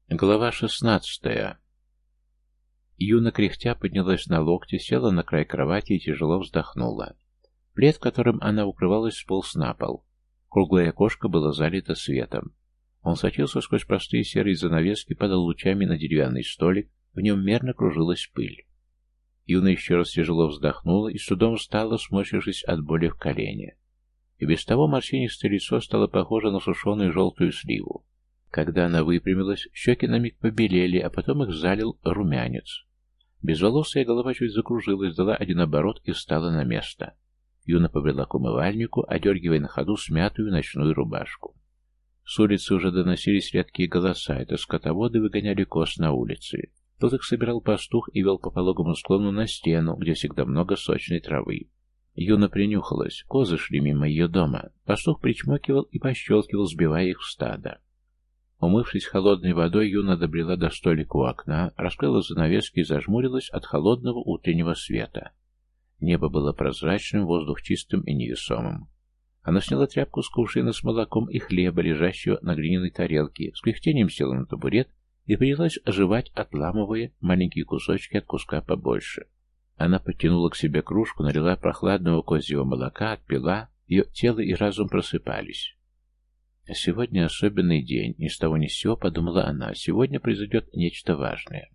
Глава 16. Юна кряхтя поднялась на локте, села на край кровати и тяжело вздохнула. Плед, которым она укрывалась, сполз на пол. Круглое окошко было залито светом. Он сочился сквозь простые серые занавески, падал лучами на деревянный столик, в нем мерно кружилась пыль. Юна еще раз тяжело вздохнула и с трудом встала, сморщившись от боли в колене. И без того морщинистое лицо стало похоже на сушеную желтую сливу. Когда она выпрямилась, щеки на миг побелели, а потом их залил румянец. Безволосая голова чуть закружилась, дала один оборот и встала на место. Юна побрела к умывальнику, одергивая на ходу смятую ночную рубашку. С улицы уже доносились редкие голоса, это скотоводы выгоняли коз на улице. Тут их собирал пастух и вел по пологому склону на стену, где всегда много сочной травы. Юна принюхалась, козы шли мимо ее дома. Пастух причмокивал и пощелкивал, сбивая их в стадо. Умывшись холодной водой, Юна добрела до столика у окна, раскрыла занавески и зажмурилась от холодного утреннего света. Небо было прозрачным, воздух чистым и невесомым. Она сняла тряпку с кувшина с молоком и хлеба, лежащего на глиняной тарелке, с кряхтением села на табурет и принялась оживать, отламывая маленькие кусочки от куска побольше. Она подтянула к себе кружку, налила прохладного козьего молока, отпила, ее тело и разум просыпались. Сегодня особенный день, ни с того ни с сего, подумала она, сегодня произойдет нечто важное.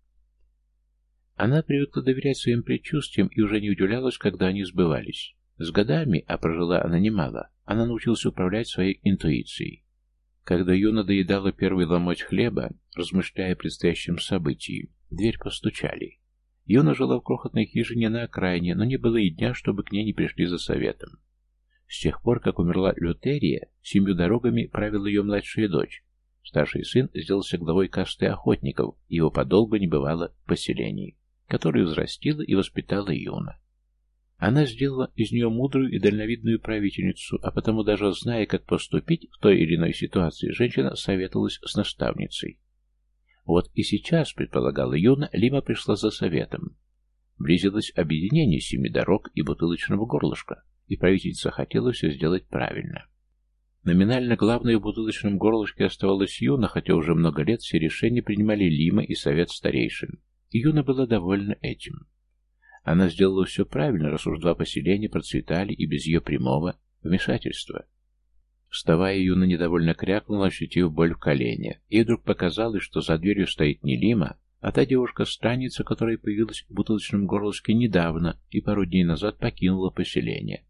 Она привыкла доверять своим предчувствиям и уже не удивлялась, когда они сбывались. С годами, а прожила она немало, она научилась управлять своей интуицией. Когда Юна доедала первый ломоть хлеба, размышляя о предстоящем событии, в дверь постучали. Юна жила в крохотной хижине на окраине, но не было и дня, чтобы к ней не пришли за советом. С тех пор, как умерла Лютерия, 7 дорогами правила ее младшая дочь. Старший сын сделался главой касты охотников, и его подолгу не бывало в поселении, которое взрастила и воспитала Юна. Она сделала из нее мудрую и дальновидную правительницу, а потому, даже зная, как поступить в той или иной ситуации, женщина советовалась с наставницей. Вот и сейчас, предполагала Юна, Лима пришла за советом. Близилось объединение 7 дорог и бутылочного горлышка, и правительница хотела все сделать правильно. Номинально главной в бутылочном горлышке оставалась Юна, хотя уже много лет все решения принимали Лима и совет старейшин. И Юна была довольна этим. Она сделала все правильно, раз уж 2 поселения процветали и без ее прямого вмешательства. Вставая, Юна недовольно крякнула, ощутив боль в колене. Ей вдруг показалось, что за дверью стоит не Лима, а та девушка-странница, которая появилась в бутылочном горлышке недавно и пару дней назад покинула поселение.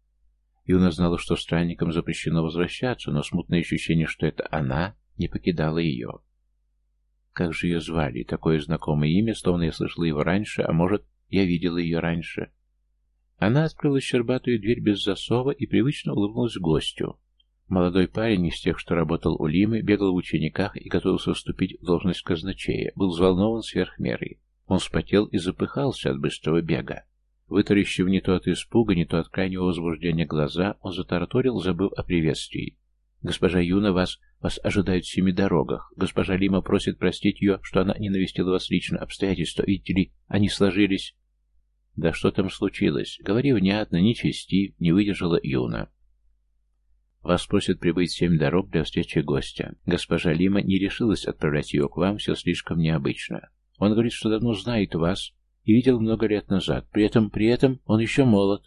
Юна знала, что странникам запрещено возвращаться, но смутное ощущение, что это она, не покидало ее. Как же ее звали? Такое знакомое имя, словно я слышала его раньше, а может, я видела ее раньше. Она открыла щербатую дверь без засова и привычно улыбнулась гостю. Молодой парень из тех, что работал у Лимы, бегал в учениках и готовился вступить в должность казначея, был взволнован сверх меры. Он вспотел и запыхался от быстрого бега. Вытаращив не то от испуга, не то от крайнего возбуждения глаза, он затараторил, забыв о приветствии. «Госпожа Юна, вас ожидают в 7 дорогах. Госпожа Лима просит простить ее, что она не навестила вас лично. Обстоятельства, видите ли, они сложились». «Да что там случилось? Говори внятно, не чести», — не выдержала Юна. «Вас просят прибыть 7 дорог для встречи гостя. Госпожа Лима не решилась отправлять ее к вам, все слишком необычно. Он говорит, что давно знает вас и видел много лет назад. При этом он еще молод».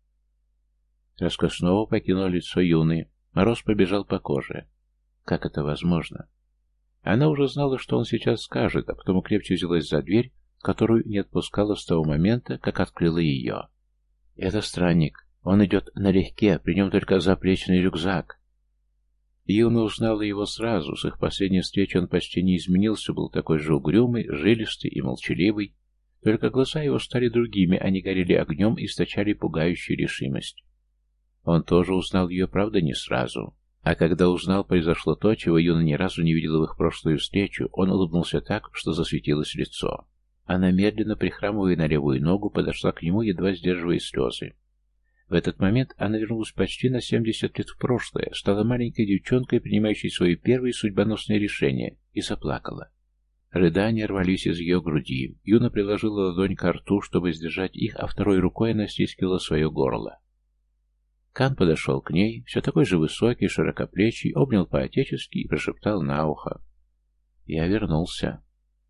Краска снова покинула лицо Юны. Мороз побежал по коже. Как это возможно? Она уже знала, что он сейчас скажет, а потом крепче взялась за дверь, которую не отпускала с того момента, как открыла ее. «Это странник. Он идет налегке, при нем только заплечный рюкзак». Юна узнала его сразу. С их последней встречи он почти не изменился, был такой же угрюмый, жилистый и молчаливый. Только глаза его стали другими, они горели огнем и источали пугающую решимость. Он тоже узнал ее, правда, не сразу. А когда узнал, произошло то, чего Юна ни разу не видела в их прошлую встречу. Он улыбнулся так, что засветилось лицо. Она, медленно прихрамывая на левую ногу, подошла к нему, едва сдерживая слезы. В этот момент она вернулась почти на 70 лет в прошлое, стала маленькой девчонкой, принимающей свои первые судьбоносные решения, и заплакала. Рыдания рвались из ее груди. Юна приложила ладонь к рту, чтобы сдержать их, а второй рукой она стискивала свое горло. Кан подошел к ней, все такой же высокий, широкоплечий, обнял по-отечески и прошептал на ухо. Я вернулся.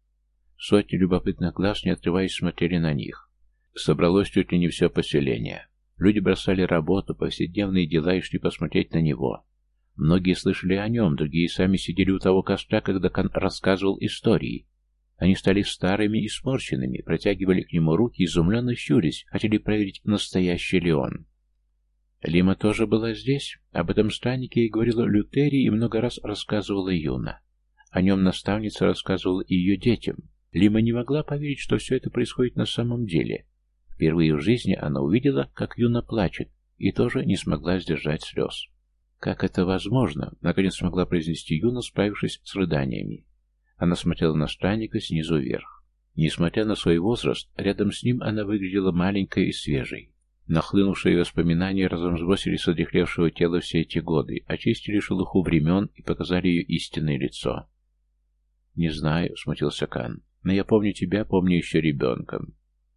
Сотни любопытных глаз, не отрываясь, смотрели на них. Собралось чуть ли не все поселение. Люди бросали работу, повседневные дела и шли посмотреть на него. Многие слышали о нем, другие сами сидели у того костра, когда Кан рассказывал истории. Они стали старыми и сморщенными, протягивали к нему руки, изумленно щурясь, хотели проверить, настоящий ли он. Лима тоже была здесь. Об этом страннике ей говорила Лютерия и много раз рассказывала Юна. О нем наставница рассказывала и ее детям. Лима не могла поверить, что все это происходит на самом деле. Впервые в жизни она увидела, как Юна плачет, и тоже не смогла сдержать слез. «Как это возможно?» — наконец смогла произнести Юна, справившись с рыданиями. Она смотрела на странника снизу вверх. Несмотря на свой возраст, рядом с ним она выглядела маленькой и свежей. Нахлынувшие воспоминания разом сбросили с одряхлевшего тела все эти годы, очистили шелуху времен и показали ее истинное лицо. «Не знаю», — смутился Кан, — «но я помню тебя, помню еще ребенком».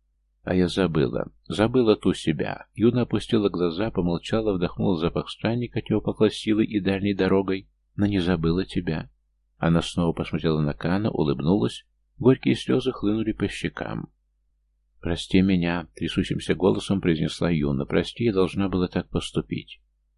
«А я забыла ту себя». Юна опустила глаза, помолчала, вдохнула запах странника, от него пахло силой и дальней дорогой, но не забыла тебя. Она снова посмотрела на Кана, улыбнулась, горькие слезы хлынули по щекам. «Прости меня», — трясущимся голосом произнесла Юна. «Прости, я должна была так поступить».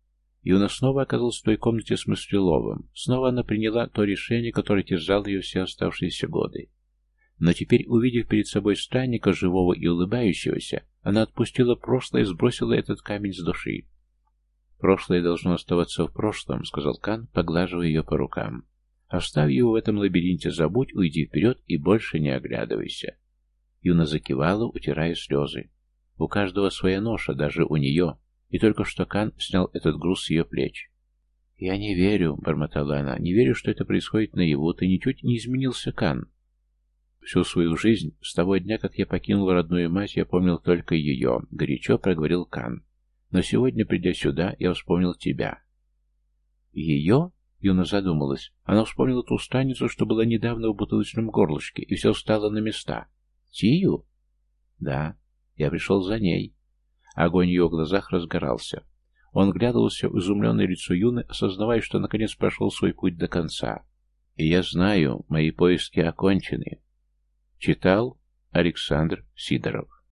Юна снова оказалась в той комнате с Мыслеловым. Снова она приняла то решение, которое терзало ее все оставшиеся годы. Но теперь, увидев перед собой странника, живого и улыбающегося, она отпустила прошлое и сбросила этот камень с души. «Прошлое должно оставаться в прошлом», — сказал Кан, поглаживая ее по рукам. «Оставь его в этом лабиринте, забудь, уйди вперед и больше не оглядывайся». Юна закивала, утирая слезы. У каждого своя ноша, даже у нее, и только что Кан снял этот груз с ее плеч. «Я не верю», — бормотала она, — «не верю, что это происходит наяву, ты ничуть не изменился, Кан». «Всю свою жизнь, с того дня, как я покинул родную мать, я помнил только ее», — горячо проговорил Кан. «Но сегодня, придя сюда, я вспомнил тебя». «Ее?» — Юна задумалась. Она вспомнила ту страницу, что была недавно в бутылочном горлышке, и все встало на места. «Тию?» «Да, я пришел за ней». Огонь в ее глазах разгорался. Он глядывался в изумленное лицо Юны, осознавая, что наконец прошел свой путь до конца. «И я знаю, мои поиски окончены». Читал Александр Сидоров.